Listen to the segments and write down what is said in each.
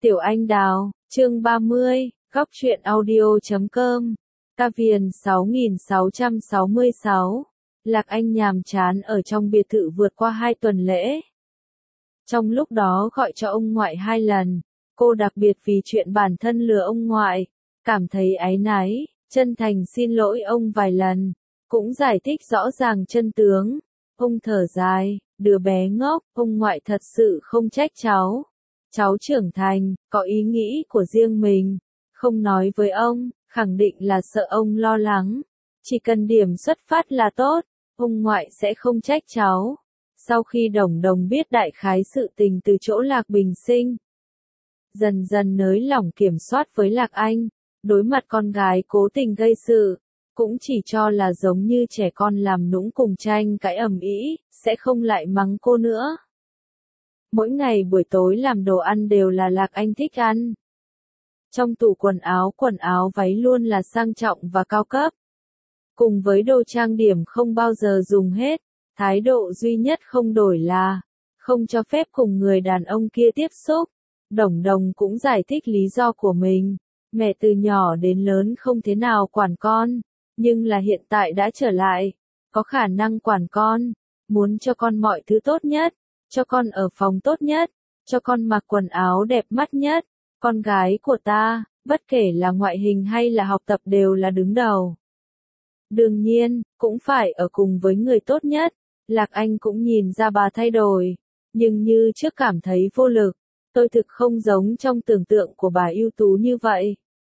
Tiểu Anh Đào, chương 30, góc truyện audio.com, ca viền 6666. Lạc Anh nhàm chán ở trong biệt thự vượt qua 2 tuần lễ. Trong lúc đó gọi cho ông ngoại 2 lần, cô đặc biệt vì chuyện bản thân lừa ông ngoại, cảm thấy áy náy, chân thành xin lỗi ông vài lần, cũng giải thích rõ ràng chân tướng. Ông thở dài, đứa bé ngốc, ông ngoại thật sự không trách cháu. Cháu trưởng thành, có ý nghĩ của riêng mình, không nói với ông, khẳng định là sợ ông lo lắng. Chỉ cần điểm xuất phát là tốt, ông ngoại sẽ không trách cháu. Sau khi Đồng Đồng biết đại khái sự tình từ chỗ Lạc Bình Sinh, dần dần nới lỏng kiểm soát với Lạc Anh, đối mặt con gái cố tình gây sự, cũng chỉ cho là giống như trẻ con làm nũng cùng tranh cãi ầm ĩ, sẽ không lại mắng cô nữa. Mỗi ngày buổi tối làm đồ ăn đều là Lạc Anh thích ăn. Trong tủ quần áo váy luôn là sang trọng và cao cấp. Cùng với đồ trang điểm không bao giờ dùng hết, thái độ duy nhất không đổi là không cho phép cùng người đàn ông kia tiếp xúc. Đồng Đồng cũng giải thích lý do của mình. Mẹ từ nhỏ đến lớn không thế nào quản con, nhưng là hiện tại đã trở lại, có khả năng quản con, muốn cho con mọi thứ tốt nhất, cho con ở phòng tốt nhất, cho con mặc quần áo đẹp mắt nhất. Con gái của ta, bất kể là ngoại hình hay là học tập đều là đứng đầu. Đương nhiên, cũng phải ở cùng với người tốt nhất. Lạc Anh cũng nhìn ra bà thay đổi, nhưng như trước cảm thấy vô lực. Tôi thực không giống trong tưởng tượng của bà ưu tú như vậy.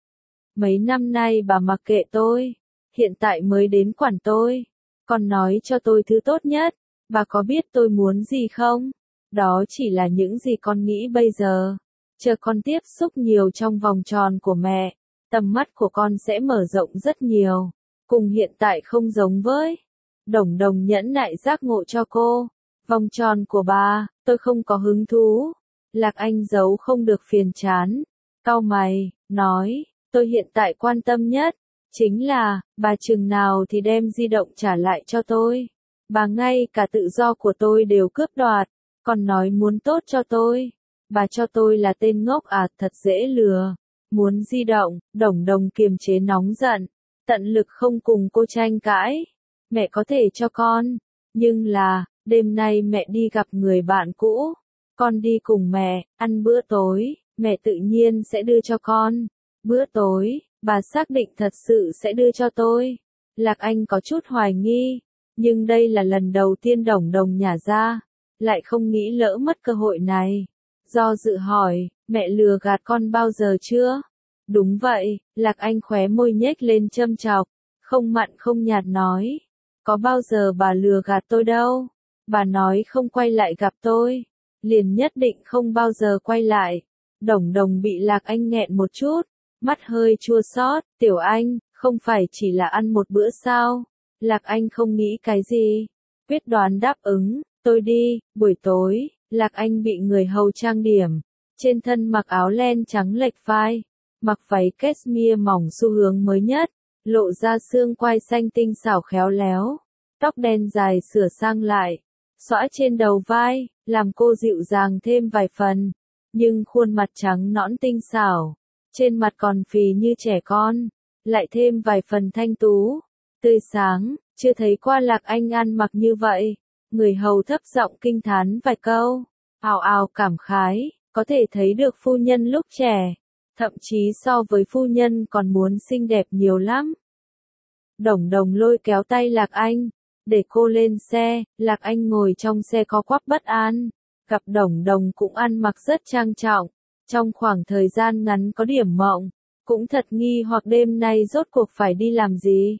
Mấy năm nay bà mặc kệ tôi, hiện tại mới đến quản tôi, còn nói cho tôi thứ tốt nhất. Bà có biết tôi muốn gì không? Đó chỉ là những gì con nghĩ bây giờ. Chờ con tiếp xúc nhiều trong vòng tròn của mẹ, tầm mắt của con sẽ mở rộng rất nhiều. Cùng hiện tại không giống với. Đồng Đồng nhẫn nại giác ngộ cho cô. Vòng tròn của bà, tôi không có hứng thú. Lạc Anh giấu không được phiền chán. Cau mày, nói, tôi hiện tại quan tâm nhất, chính là, bà chừng nào thì đem di động trả lại cho tôi. Bà ngay cả tự do của tôi đều cướp đoạt, còn nói muốn tốt cho tôi. Bà cho tôi là tên ngốc à, thật dễ lừa. Muốn di động, Đồng Đồng kiềm chế nóng giận, tận lực không cùng cô tranh cãi. Mẹ có thể cho con, nhưng là, đêm nay mẹ đi gặp người bạn cũ. Con đi cùng mẹ, ăn bữa tối, mẹ tự nhiên sẽ đưa cho con. Bữa tối, bà xác định thật sự sẽ đưa cho tôi. Lạc Anh có chút hoài nghi, nhưng đây là lần đầu tiên Đồng Đồng nhả ra, lại không nghĩ lỡ mất cơ hội này. Do dự hỏi, mẹ lừa gạt con bao giờ chưa? Đúng vậy, Lạc Anh khóe môi nhếch lên châm chọc, không mặn không nhạt nói. Có bao giờ bà lừa gạt tôi đâu. Bà nói không quay lại gặp tôi, liền nhất định không bao giờ quay lại. Đồng Đồng bị Lạc Anh nghẹn một chút, mắt hơi chua xót. Tiểu Anh, không phải chỉ là ăn một bữa sao? Lạc Anh không nghĩ cái gì, quyết đoán đáp ứng. Tôi đi. Buổi tối, Lạc Anh bị người hầu trang điểm, trên thân mặc áo len trắng lệch vai, mặc váy cashmere mỏng xu hướng mới nhất, lộ ra xương quai xanh tinh xảo khéo léo, tóc đen dài sửa sang lại, xõa trên đầu vai, làm cô dịu dàng thêm vài phần, nhưng khuôn mặt trắng nõn tinh xảo, trên mặt còn phì như trẻ con, lại thêm vài phần thanh tú, tươi sáng. Chưa thấy qua Lạc Anh ăn mặc như vậy. Người hầu thấp giọng kinh thán vài câu, ào ào cảm khái, có thể thấy được phu nhân lúc trẻ, thậm chí so với phu nhân còn muốn xinh đẹp nhiều lắm. Đồng Đồng lôi kéo tay Lạc Anh, để cô lên xe. Lạc Anh ngồi trong xe co quắp bất an, gặp Đồng Đồng cũng ăn mặc rất trang trọng, trong khoảng thời gian ngắn có điểm mộng, cũng thật nghi hoặc đêm nay rốt cuộc phải đi làm gì.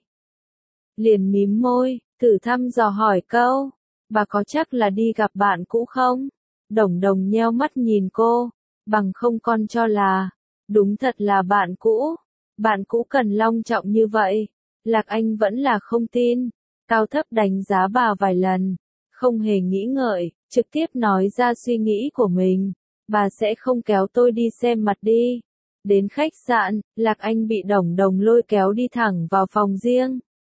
Liền mím môi, thử thăm dò hỏi câu, bà có chắc là đi gặp bạn cũ không? Đồng Đồng nheo mắt nhìn cô, bằng không con cho là, đúng thật là bạn cũ. Bạn cũ cần long trọng như vậy. Lạc Anh vẫn là không tin, cao thấp đánh giá bà vài lần, không hề nghĩ ngợi, trực tiếp nói ra suy nghĩ của mình. Bà sẽ không kéo tôi đi xem mặt đi. Đến khách sạn, Lạc Anh bị Đồng Đồng lôi kéo đi thẳng vào phòng riêng.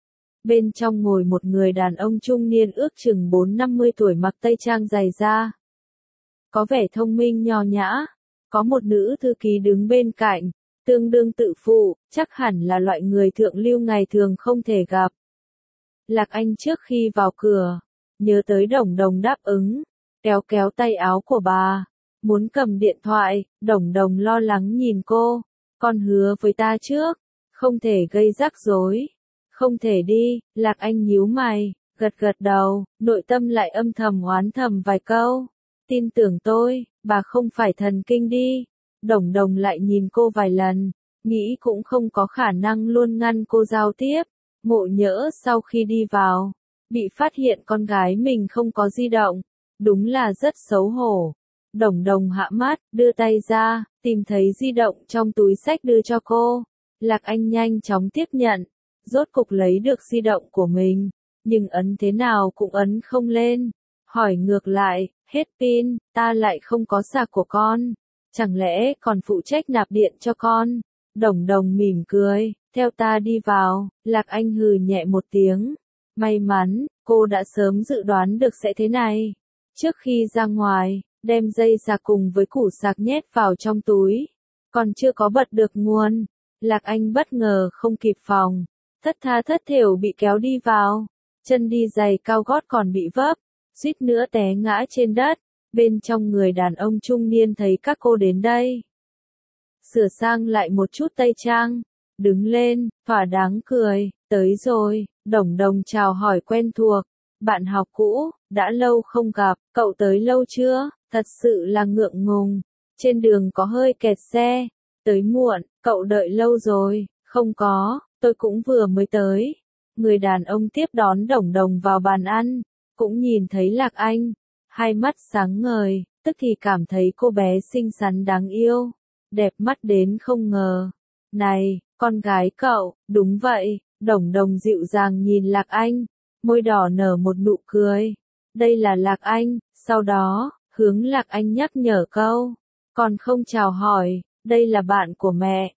Bên trong ngồi một người đàn ông trung niên ước chừng 4-50 tuổi mặc tây trang dày da. Có vẻ thông minh nho nhã, Có một nữ thư ký đứng bên cạnh, tương đương tự phụ, chắc hẳn là loại người thượng lưu ngày thường không thể gặp. Lạc Anh trước khi vào cửa, nhớ tới Đồng Đồng đáp ứng, kéo kéo tay áo của bà, muốn cầm điện thoại, Đồng Đồng lo lắng nhìn cô, con hứa với ta trước, không thể gây rắc rối, không thể đi, Lạc Anh nhíu mày, gật gật đầu, nội tâm lại âm thầm oán thầm vài câu, tin tưởng tôi, bà không phải thần kinh đi, Đồng Đồng lại nhìn cô vài lần, nghĩ cũng không có khả năng luôn ngăn cô giao tiếp. Ngộ nhỡ sau khi đi vào, bị phát hiện con gái mình không có di động, đúng là rất xấu hổ. Đồng Đồng hạ mắt, đưa tay ra, tìm thấy di động trong túi xách đưa cho cô. Lạc Anh nhanh chóng tiếp nhận, rốt cục lấy được di động của mình, nhưng ấn thế nào cũng ấn không lên. Hỏi ngược lại, hết pin, ta lại không có sạc của con, chẳng lẽ còn phụ trách nạp điện cho con? Đồng Đồng mỉm cười, theo ta đi vào, Lạc Anh hừ nhẹ một tiếng. May mắn, cô đã sớm dự đoán được sẽ thế này. Trước khi ra ngoài, đem dây sạc cùng với củ sạc nhét vào trong túi. Còn chưa có bật được nguồn, Lạc Anh bất ngờ không kịp phòng. Thất tha thất thểu bị kéo đi vào. Chân đi giày cao gót còn bị vấp, suýt nữa té ngã trên đất. Bên trong người đàn ông trung niên thấy các cô đến đây. Sửa sang lại một chút tây trang, đứng lên, thỏa đáng cười, tới rồi, Đồng Đồng chào hỏi quen thuộc, bạn học cũ, đã lâu không gặp, cậu tới lâu chưa, thật sự là ngượng ngùng, trên đường có hơi kẹt xe, tới muộn, cậu đợi lâu rồi, không có, tôi cũng vừa mới tới. Người đàn ông tiếp đón Đồng Đồng vào bàn ăn, cũng nhìn thấy Lạc Anh, hai mắt sáng ngời, tức thì cảm thấy cô bé xinh xắn đáng yêu. Đẹp mắt đến không ngờ. Này, con gái cậu, đúng vậy, Đồng Đồng dịu dàng nhìn Lạc Anh, môi đỏ nở một nụ cười. Đây là Lạc Anh, sau đó, hướng Lạc Anh nhắc nhở câu. Còn không chào hỏi, đây là bạn của mẹ.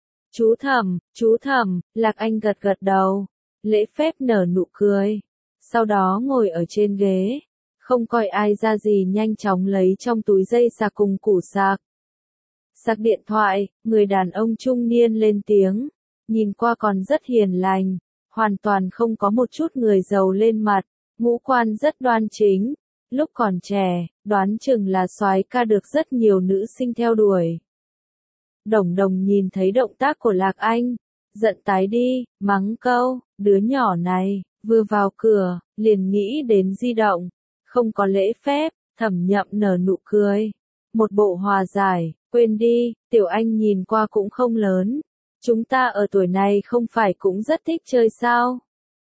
Chú Thẩm, Lạc Anh gật gật đầu, lễ phép nở nụ cười. Sau đó ngồi ở trên ghế, không coi ai ra gì nhanh chóng lấy trong túi dây sạc cùng củ sạc. Sạc điện thoại, người đàn ông trung niên lên tiếng, nhìn qua còn rất hiền lành, hoàn toàn không có một chút người giàu lên mặt, ngũ quan rất đoan chính, lúc còn trẻ, đoán chừng là soái ca được rất nhiều nữ sinh theo đuổi. Đồng Đồng nhìn thấy động tác của Lạc Anh, giận tái đi, mắng câu, đứa nhỏ này, vừa vào cửa, liền nghĩ đến di động, không có lễ phép, Thẩm Nhậm nở nụ cười, một bộ hòa giải. Quên đi, Tiểu Anh nhìn qua cũng không lớn. Chúng ta ở tuổi này không phải cũng rất thích chơi sao?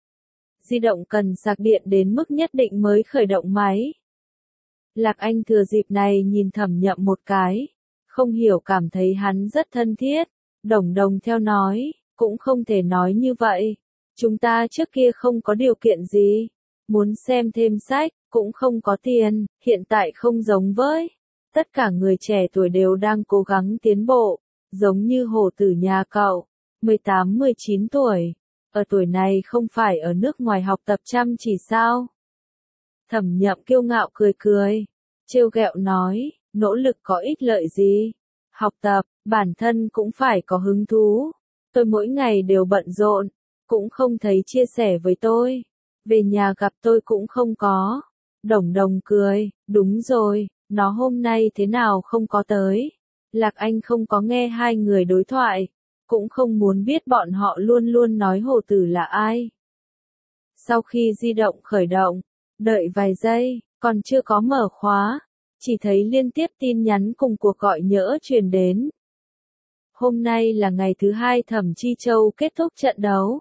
Di động cần sạc điện đến mức nhất định mới khởi động máy. Lạc Anh thừa dịp này nhìn Thẩm Nhậm một cái. Không hiểu cảm thấy hắn rất thân thiết. Đồng Đồng theo nói, cũng không thể nói như vậy. Chúng ta trước kia không có điều kiện gì. Muốn xem thêm sách, cũng không có tiền, hiện tại không giống với. Tất cả người trẻ tuổi đều đang cố gắng tiến bộ, giống như hổ tử nhà cậu, 18-19 tuổi, ở tuổi này không phải ở nước ngoài học tập chăm chỉ sao? Thẩm Nhậm kiêu ngạo cười cười, trêu ghẹo nói, nỗ lực có ích lợi gì? Học tập, bản thân cũng phải có hứng thú. Tôi mỗi ngày đều bận rộn, cũng không thấy chia sẻ với tôi. Về nhà gặp tôi cũng không có. Đồng Đồng cười, đúng rồi. Nó hôm nay thế nào không có tới. Lạc Anh không có nghe hai người đối thoại, cũng không muốn biết bọn họ luôn luôn nói hổ tử là ai. Sau khi di động khởi động, đợi vài giây, còn chưa có mở khóa, chỉ thấy liên tiếp tin nhắn cùng cuộc gọi nhỡ truyền đến. Hôm nay là ngày thứ hai Thẩm Chi Châu kết thúc trận đấu.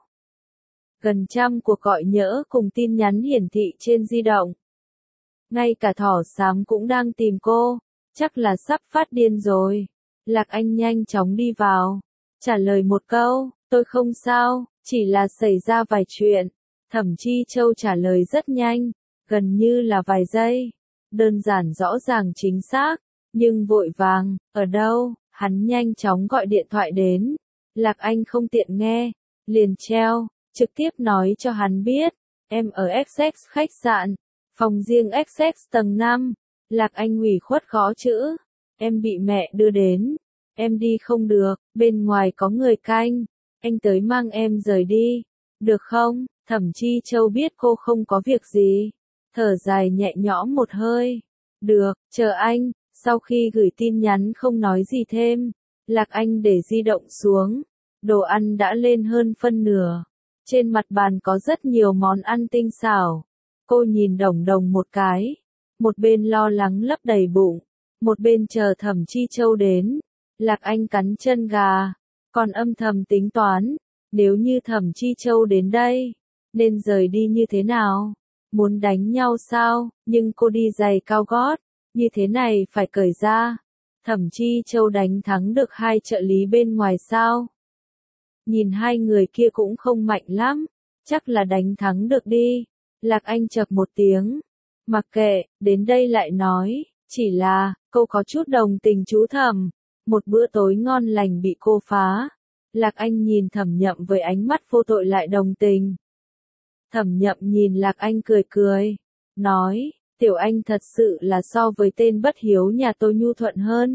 Gần trăm cuộc gọi nhỡ cùng tin nhắn hiển thị trên di động. Ngay cả thỏ xám cũng đang tìm cô, chắc là sắp phát điên rồi. Lạc Anh nhanh chóng đi vào, trả lời một câu, tôi không sao, chỉ là xảy ra vài chuyện. Thẩm Chi Châu trả lời rất nhanh, gần như là vài giây, đơn giản rõ ràng chính xác, nhưng vội vàng, ở đâu, hắn nhanh chóng gọi điện thoại đến. Lạc Anh không tiện nghe, liền treo, trực tiếp nói cho hắn biết, em ở XX khách sạn. Phòng riêng XX tầng 5, Lạc Anh ủy khuất gõ chữ, em bị mẹ đưa đến, em đi không được, bên ngoài có người canh, anh tới mang em rời đi, được không? Thẩm Chi Châu biết cô không có việc gì, thở dài nhẹ nhõm một hơi, được, chờ anh. Sau khi gửi tin nhắn không nói gì thêm, Lạc Anh để di động xuống, đồ ăn đã lên hơn phân nửa, trên mặt bàn có rất nhiều món ăn tinh xảo. Cô nhìn Đồng Đồng một cái, một bên lo lắng lấp đầy bụng, một bên chờ Thẩm Chi Châu đến. Lạc Anh cắn chân gà, còn âm thầm tính toán, nếu như Thẩm Chi Châu đến đây, nên rời đi như thế nào? Muốn đánh nhau sao? Nhưng cô đi giày cao gót, như thế này phải cởi ra. Thẩm Chi Châu đánh thắng được hai trợ lý bên ngoài sao? Nhìn hai người kia cũng không mạnh lắm, chắc là đánh thắng được đi. Lạc Anh chậc một tiếng, mặc kệ, đến đây lại nói, chỉ là, cô có chút đồng tình chú Thẩm, một bữa tối ngon lành bị cô phá. Lạc Anh nhìn Thẩm Nhậm với ánh mắt vô tội lại đồng tình. Thẩm Nhậm nhìn Lạc Anh cười cười, nói, Tiểu Anh thật sự là so với tên bất hiếu nhà tôi nhu thuận hơn.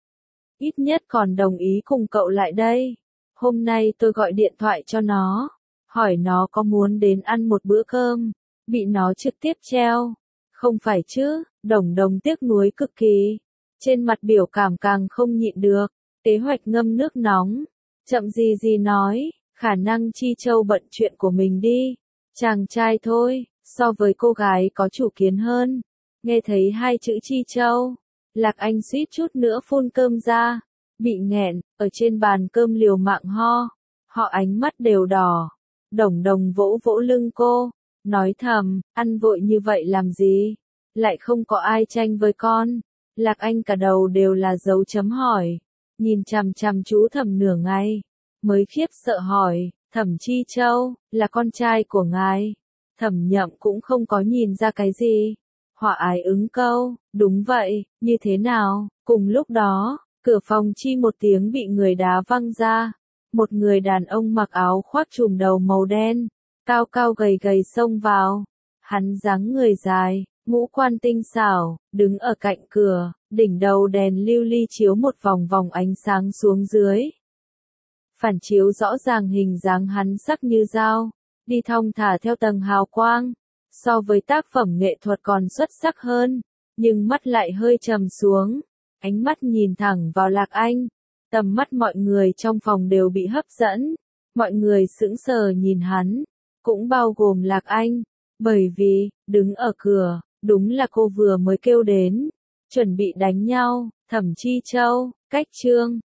Ít nhất còn đồng ý cùng cậu lại đây. Hôm nay tôi gọi điện thoại cho nó, hỏi nó có muốn đến ăn một bữa cơm, bị nó trực tiếp treo. Không phải chứ, Đồng Đồng tiếc nuối cực kỳ. Trên mặt biểu cảm càng không nhịn được, kế hoạch ngâm nước nóng. Chậm gì gì nói, khả năng Chi Châu bận chuyện của mình đi. Chàng trai thôi, so với cô gái có chủ kiến hơn. Nghe thấy hai chữ Chi Châu, Lạc Anh suýt chút nữa phun cơm ra, bị nghẹn, ở trên bàn cơm liều mạng ho. Họ ánh mắt đều đỏ. Đồng Đồng vỗ vỗ lưng cô, nói thầm, ăn vội như vậy làm gì? Lại không có ai tranh với con. Lạc Anh cả đầu đều là dấu chấm hỏi, nhìn chằm chằm chú Thẩm nửa ngày, mới khiếp sợ hỏi, Thẩm Chi Châu, là con trai của ngài? Thẩm Nhậm cũng không có nhìn ra cái gì. Hòa ái ứng câu, đúng vậy, như thế nào? Cùng lúc đó, cửa phòng chi một tiếng bị người đá văng ra. Một người đàn ông mặc áo khoác trùm đầu màu đen, cao cao gầy gầy xông vào. Hắn dáng người dài, ngũ quan tinh xảo, đứng ở cạnh cửa, đỉnh đầu đèn lưu ly chiếu một vòng vòng ánh sáng xuống dưới. Phản chiếu rõ ràng hình dáng hắn sắc như dao, đi thong thả theo tầng hào quang, so với tác phẩm nghệ thuật còn xuất sắc hơn, nhưng mắt lại hơi trầm xuống, ánh mắt nhìn thẳng vào Lạc Anh, tầm mắt mọi người trong phòng đều bị hấp dẫn, mọi người sững sờ nhìn hắn, cũng bao gồm Lạc Anh, bởi vì, đứng ở cửa, đúng là cô vừa mới kêu đến, chuẩn bị đánh nhau. Thẩm Chi Châu, cách chương